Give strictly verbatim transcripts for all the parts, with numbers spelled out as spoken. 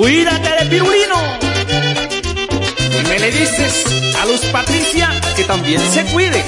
Cuídate de Pirulino. Y me le dices a Luz Patricia que también se cuide.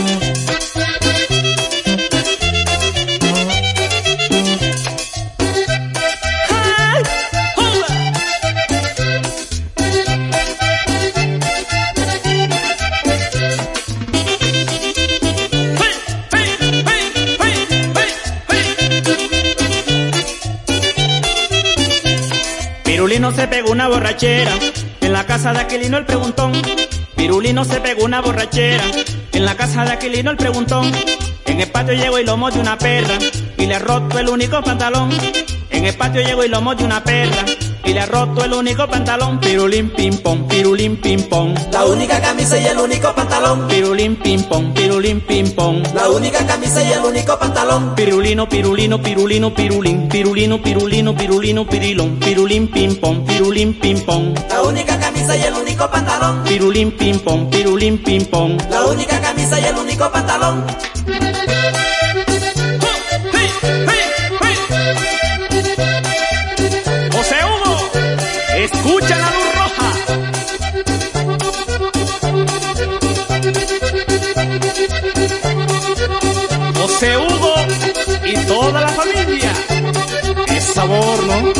Pirulino se pegó una borrachera en la casa de Aquilino el preguntón. Pirulino se pegó una borrachera en la casa de Aquilino el preguntón. En el patio llegó y lomo de una perra y le ha roto el único pantalón. En el patio llegó y lomo de una perra y le ha roto el único pantalón. Pirulín pim pom, pirulín pim pom, la única camisa y el único pantalón. Pirulín pim pom, pirulín pim pom, la única camisa y el único pantalón. Pirulino, pirulino, pirulino, pirulín, pirulino, pirulino, pirulino, pirilón, pirulín pim pom, pirulín pim pom, la única camisa y el único pantalón. Pirulín pim pom, pirulín pim pom, la única camisa y el único pantalón. José Hugo, escucha la luz roja. José Hugo y toda la familia. Es sabor, ¿no?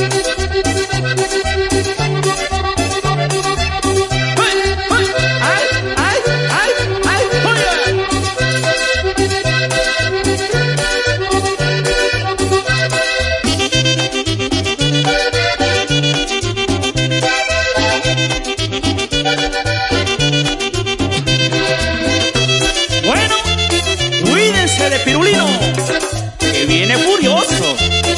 De Pirulino, que viene furioso.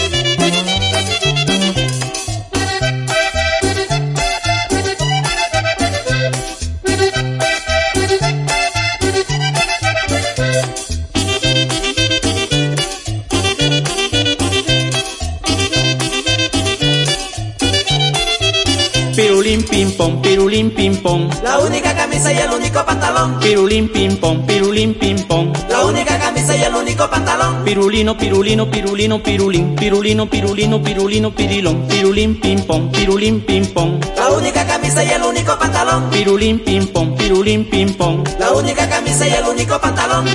Pirulín pim pom, pirulín pim pom, la única camisa y el único pantalón. Pirulín pim pom, pirulín pim pom, la única camisa y el único pantalón. Pirulino, pirulino, pirulino, pirulín, pirulino, pirulino, pirulino, pirilón, pirulín pim pom, pirulín pim pom, la única camisa y el único pantalón. Pirulín pim pom, pirulín pim pom, la única camisa y el único pantalón.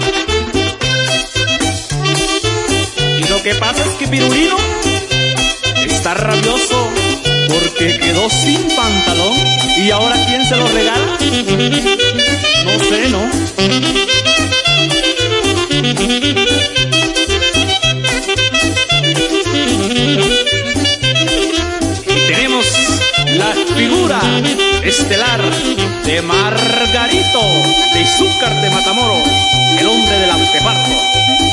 Y lo que pasa es que Pirulino está rabioso porque quedó sin pantalón. ¿Y ahora quién se lo regala? No sé, ¿no? Y tenemos la figura estelar de Margarito de Izúcar de Matamoros, el hombre del anteparto.